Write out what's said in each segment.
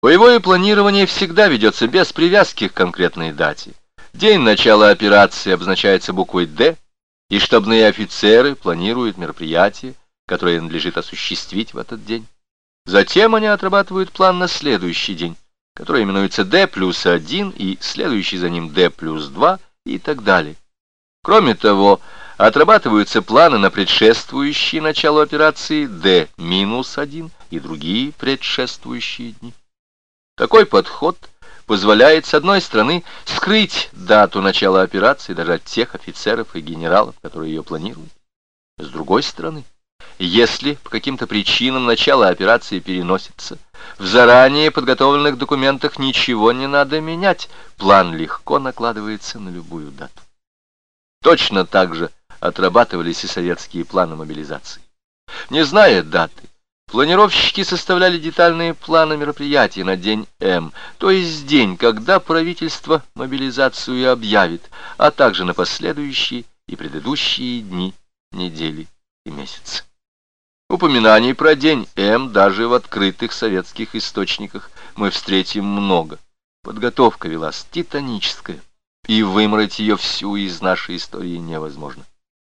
Боевое планирование всегда ведется без привязки к конкретной дате. День начала операции обозначается буквой «Д», и штабные офицеры планируют мероприятие, которое надлежит осуществить в этот день. Затем они отрабатывают план на следующий день, который именуется D+1 и следующий за ним D+2 и так далее. Кроме того, отрабатываются планы на предшествующие началу операции D-1 и другие предшествующие дни. Такой подход позволяет, с одной стороны, скрыть дату начала операции даже от тех офицеров и генералов, которые ее планируют. С другой стороны, если по каким-то причинам начало операции переносится, в заранее подготовленных документах ничего не надо менять, план легко накладывается на любую дату. Точно так же отрабатывались и советские планы мобилизации. Не зная даты, планировщики составляли детальные планы мероприятий на день М, то есть день, когда правительство мобилизацию объявит, а также на последующие и предыдущие дни, недели и месяцы. Упоминаний про день М даже в открытых советских источниках мы встретим много. Подготовка велась титаническая, и вымрать ее всю из нашей истории невозможно.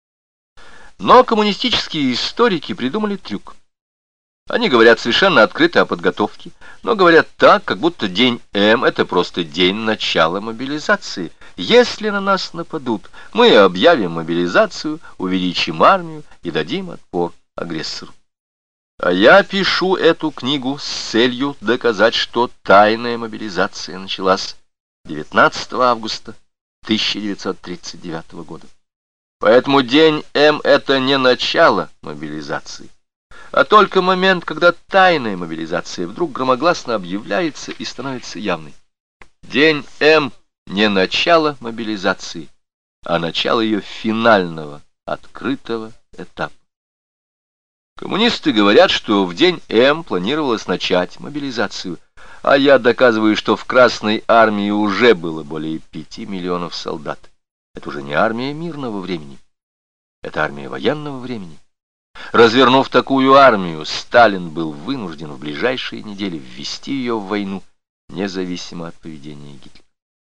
Но коммунистические историки придумали трюк. Они говорят совершенно открыто о подготовке, но говорят так, как будто день М — это просто день начала мобилизации. Если на нас нападут, мы объявим мобилизацию, увеличим армию и дадим отпор агрессору. А я пишу эту книгу с целью доказать, что тайная мобилизация началась 19 августа 1939 года. Поэтому день М — это не начало мобилизации, а только момент, когда тайная мобилизация вдруг громогласно объявляется и становится явной. День М — не начало мобилизации, а начало ее финального, открытого этапа. Коммунисты говорят, что в день М планировалось начать мобилизацию, а я доказываю, что в Красной армии уже было более 5 миллионов солдат. Это уже не армия мирного времени, это армия военного времени. Развернув такую армию, Сталин был вынужден в ближайшие недели ввести ее в войну, независимо от поведения Гитлера.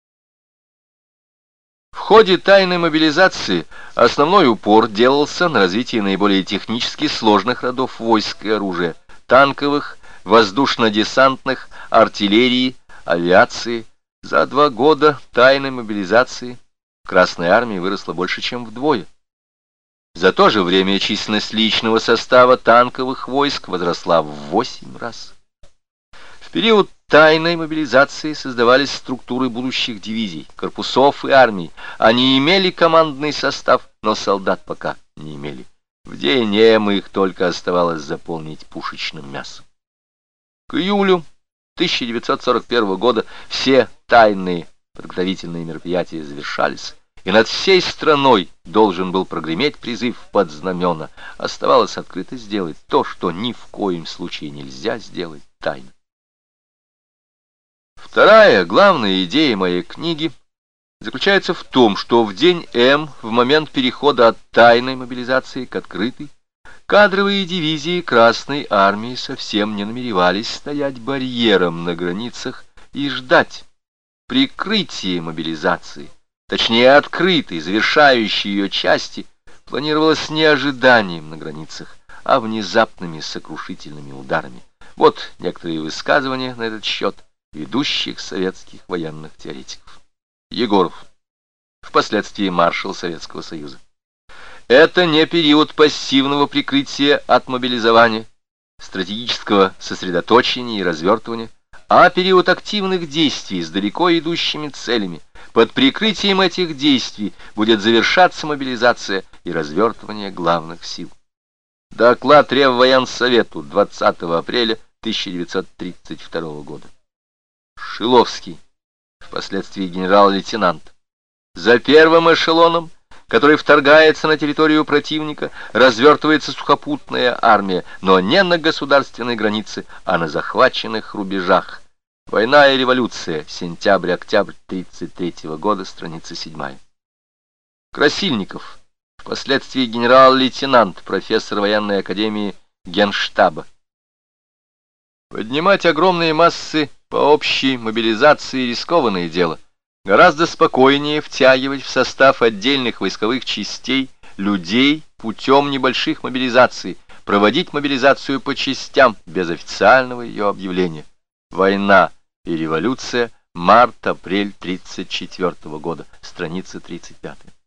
В ходе тайной мобилизации основной упор делался на развитие наиболее технически сложных родов войск и оружия: танковых, воздушно-десантных, артиллерии, авиации. За 2 года тайной мобилизации в Красной армии выросла больше, чем вдвое. За то же время численность личного состава танковых войск возросла в 8 раз. В период тайной мобилизации создавались структуры будущих дивизий, корпусов и армий. Они имели командный состав, но солдат пока не имели. В день М их только оставалось заполнить пушечным мясом. К июлю 1941 года все тайные подготовительные мероприятия завершались, и над всей страной должен был прогреметь призыв под знамена. Оставалось открыто сделать то, что ни в коем случае нельзя сделать тайно. Вторая главная идея моей книги заключается в том, что в день М, в момент перехода от тайной мобилизации к открытой, кадровые дивизии Красной армии совсем не намеревались стоять барьером на границах и ждать. Прикрытие мобилизации, точнее открытой, завершающей ее части, планировалось не ожиданием на границах, а внезапными сокрушительными ударами. Вот некоторые высказывания на этот счет ведущих советских военных теоретиков. Егоров, впоследствии маршал Советского Союза. Это не период пассивного прикрытия от мобилизования, стратегического сосредоточения и развертывания, а период активных действий с далеко идущими целями. Под прикрытием этих действий будет завершаться мобилизация и развертывание главных сил. Доклад Реввоенсовету 20 апреля 1932 года. Шиловский, впоследствии генерал-лейтенант. За первым эшелоном, который вторгается на территорию противника, развертывается сухопутная армия, но не на государственной границе, а на захваченных рубежах. Война и революция. Сентябрь-октябрь 1933 года, страница 7. Красильников, впоследствии генерал-лейтенант, профессор военной академии Генштаба. Поднимать огромные массы по общей мобилизации — рискованное дело. Гораздо спокойнее втягивать в состав отдельных войсковых частей людей путем небольших мобилизаций, проводить мобилизацию по частям без официального ее объявления. Война и революция. Март-апрель 1934 года. Страница 35.